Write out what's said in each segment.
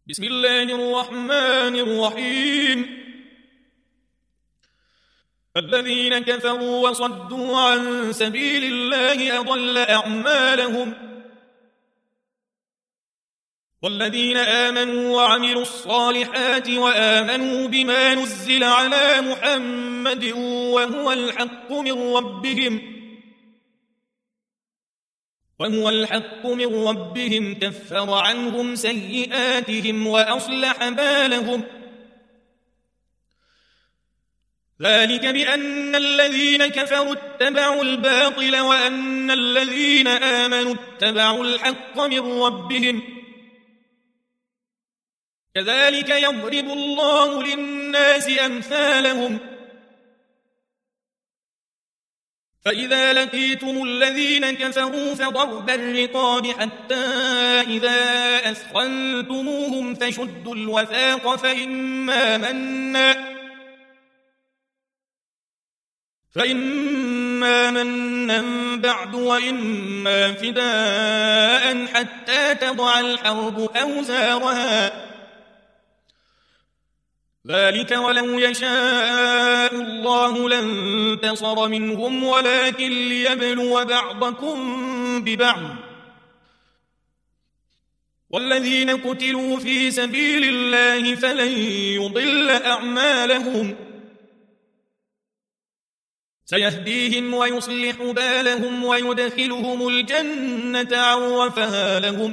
بسم الله الرحمن الرحيم. الذين كفروا وصدوا عن سبيل الله أضل أعمالهم، والذين آمنوا وعملوا الصالحات وآمنوا بما نزل على محمد وهو الحق من ربهم كفر عنهم سيئاتهم وأصلح بالهم. ذلك بأن الذين كفروا اتبعوا الباطل وأن الذين آمنوا اتبعوا الحق من ربهم. كذلك يضرب الله للناس أمثالهم. فإذا لقيتم الذين كفروا فضرب الرقاب حتى إذا أثخنتموهم فشدوا الوثاق فإما منا بعد وإما فداء حتى تضع الحرب أوزارها. ذلك ولو يشاء الله لانتصر منهم ولكن ليبلو بعضكم ببعض. والذين قتلوا في سبيل الله فلن يضل أعمالهم، سيهديهم ويصلح بالهم ويدخلهم الجنة عرفها لهم.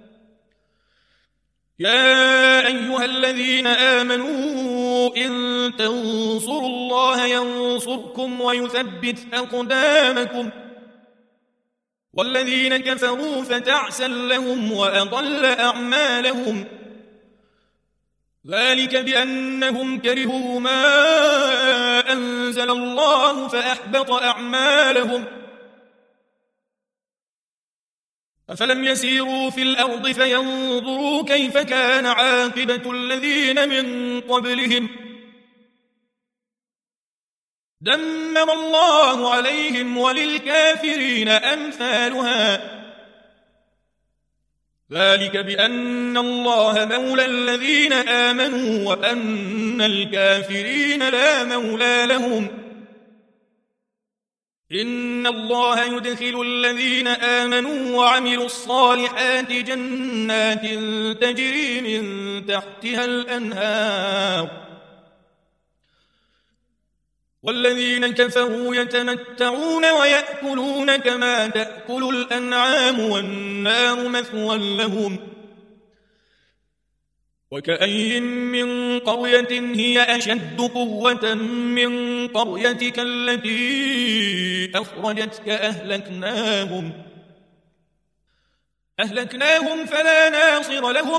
يا أيها الذين آمنوا إن تنصروا الله ينصركم ويثبت أقدامكم. والذين كفروا فتعسا لهم وأضل أعمالهم. ذلك بأنهم كرهوا ما أنزل الله فأحبط أعمالهم. أفلم يسيروا في الأرض فينظروا كيف كان عاقبة الذين من قبلهم. دمر الله عليهم وللكافرين أمثالها. ذلك بأن الله مولى الذين آمنوا وأن الكافرين لا مولى لهم. إن الله يدخل الذين آمنوا وعملوا الصالحات جنات تجري من تحتها الأنهار. والذين كفروا يتمتعون ويأكلون كما تأكل الأنعام والنار مثوى لهم. وكأي من قرية هي أشد قوة من قريتك التي أخرجتك أهلكناهم فلا ناصر لهم.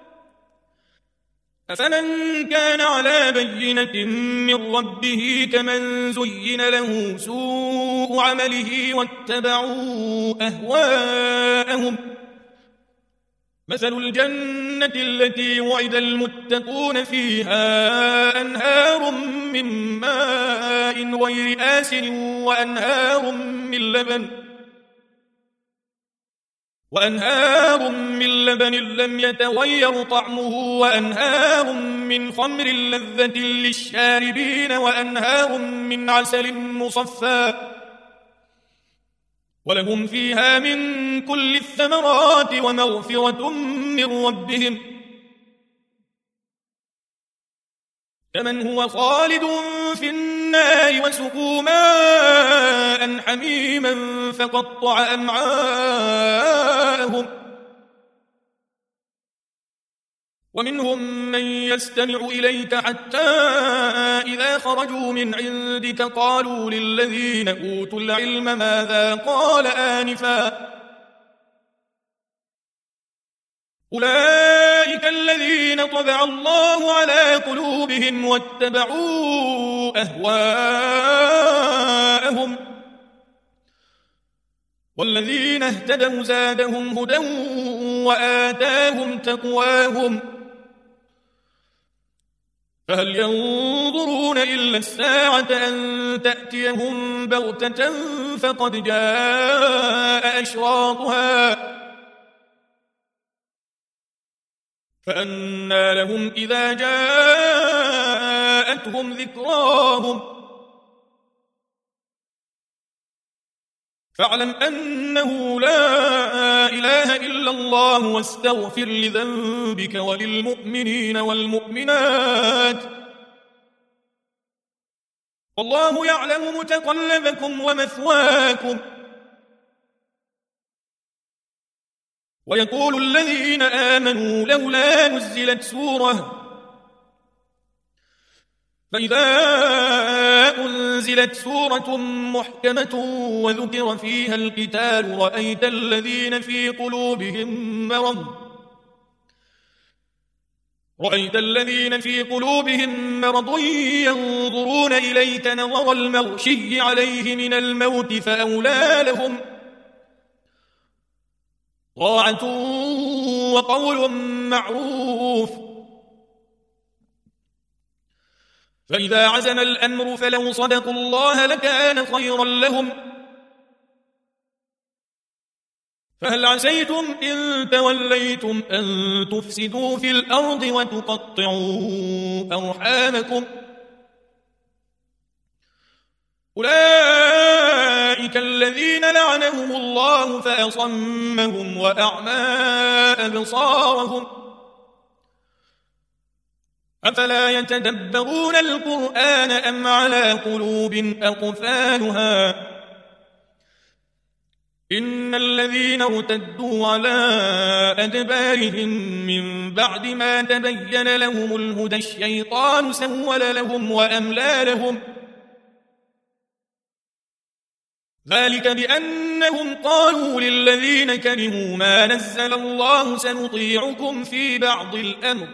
أفمن كان على بينة من ربه كمن زين له سوء عمله واتبعوا أهواءهم. مثل الجنة التي وعد المتقون فيها أنهار من ماء غير آسن وأنهار من لبن لم يتغير طعمه وأنهار من خمر لذة للشاربين وأنهار من عسل مصفى ولهم فيها من كل الثمرات ومغفرة من ربهم. كمن هو خالد في النار وسقوا ماء حميما فقطع أمعاءهم. ومنهم من يستمع إليك حتى إذا خرجوا من عندك قالوا للذين أوتوا العلم ماذا قال آنفا. أولئك الذين طبع الله على قلوبهم واتبعوا أهواءهم. والذين اهتدوا زادهم هدى وآتاهم تقواهم. فهل ينظرون إلا الساعة أن تأتيهم بغتة فقد جاء أشراطها فأنى لهم إذا جاءتهم ذكراهم فاعلم أنه لا إله إلا الله واستغفر لذنبك وللمؤمنين والمؤمنات والله يعلم متقلبكم ومثواكم. ويقول الذين آمنوا لولا نزلت سورة فإذا أنزلت سورة محكمة وذكر فيها القتال رأيت الذين في قلوبهم مرض ينظرون إليك نظر المغشي عليه من الموت فأولى لهم طاعة وقول معروف. فإذا عزم الأمر فلو صدقوا الله لكان خيرا لهم. فهل عسيتم إن توليتم أن تفسدوا في الأرض وتقطعوا أرحامكم أولئك الذين لعنهم الله فأصمهم وأعمى أبصارهم أفلا يتدبرون القرآن أم على قلوب أقفالها إن الذين ارتدوا على أدبارهم من بعد ما تبين لهم الهدى الشيطان سول لهم وأملى لهم ذلك بأنهم قالوا للذين كرهوا ما نزل الله سنطيعكم في بعض الأمر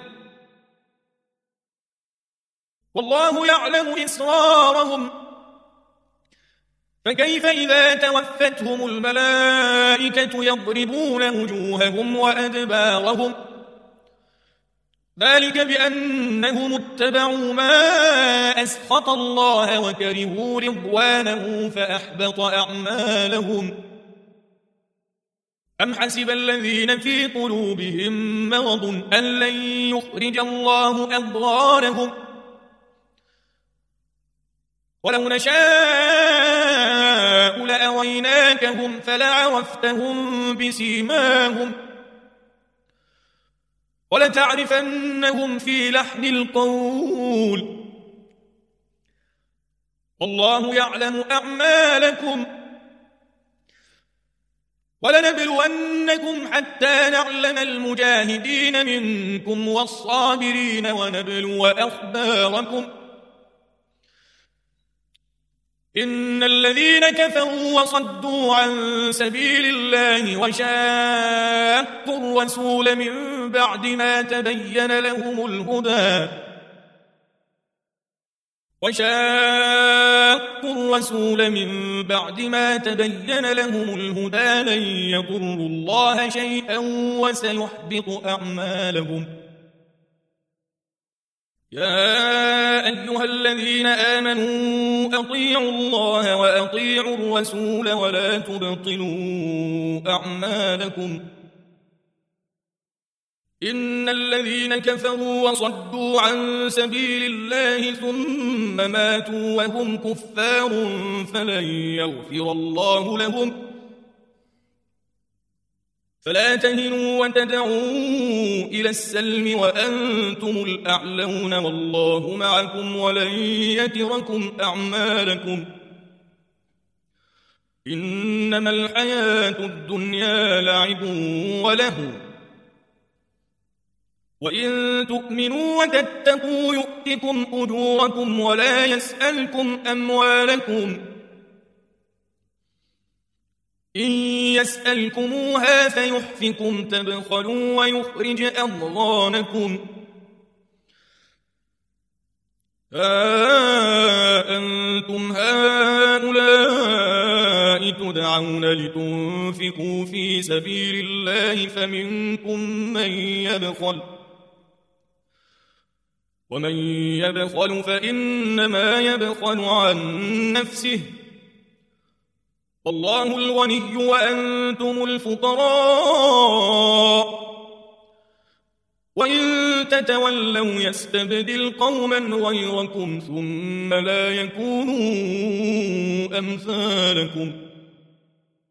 والله يعلم إسرارهم فكيف إذا توفتهم الملائكة يضربون وجوههم وأدبارهم ذلك بأنهم اتبعوا ما أسخط الله وكرهوا رضوانه فأحبط أعمالهم أم حسب الذين في قلوبهم مرض أن لن يخرج الله أضغانهم ولو نشاء لأريناكهم فلعرفتهم بسيماهم ولتعرفنهم في لحن القول والله يعلم أعمالكم ولنبلونكم حتى نعلم المجاهدين منكم والصابرين ونبلو أخباركم إن الذين كفروا وصدوا عن سبيل الله وشاقوا الرسول من بعد ما تبين لهم الهدى لن يضروا الله شيئا وسيحبط أعمالهم. يا أيها الذين آمنوا أطيعوا الله وأطيعوا الرسول ولا تبطلوا أعمالكم إن الذين كفروا وصدوا عن سبيل الله ثم ماتوا وهم كفار فلن يغفر الله لهم فلا تهنوا وتدعوا إلى السلم وأنتم الأعلون والله معكم ولن يتركم أعمالكم إنما الحياة الدنيا لعب ولهو وإن تؤمنوا وتتقوا يؤتكم أجوركم ولا يسألكم أموالكم إن يسألكموها فيحفكم تبخلوا ويخرج أضغانكم أنتم هؤلاء تدعون لتنفقوا في سبيل الله فمنكم من يبخل ومن يبخل فإنما يبخل عن نفسه والله الغني وأنتم الفقراء وإن تتولوا يستبدل قوما غيركم ثم لا يكونوا أمثالكم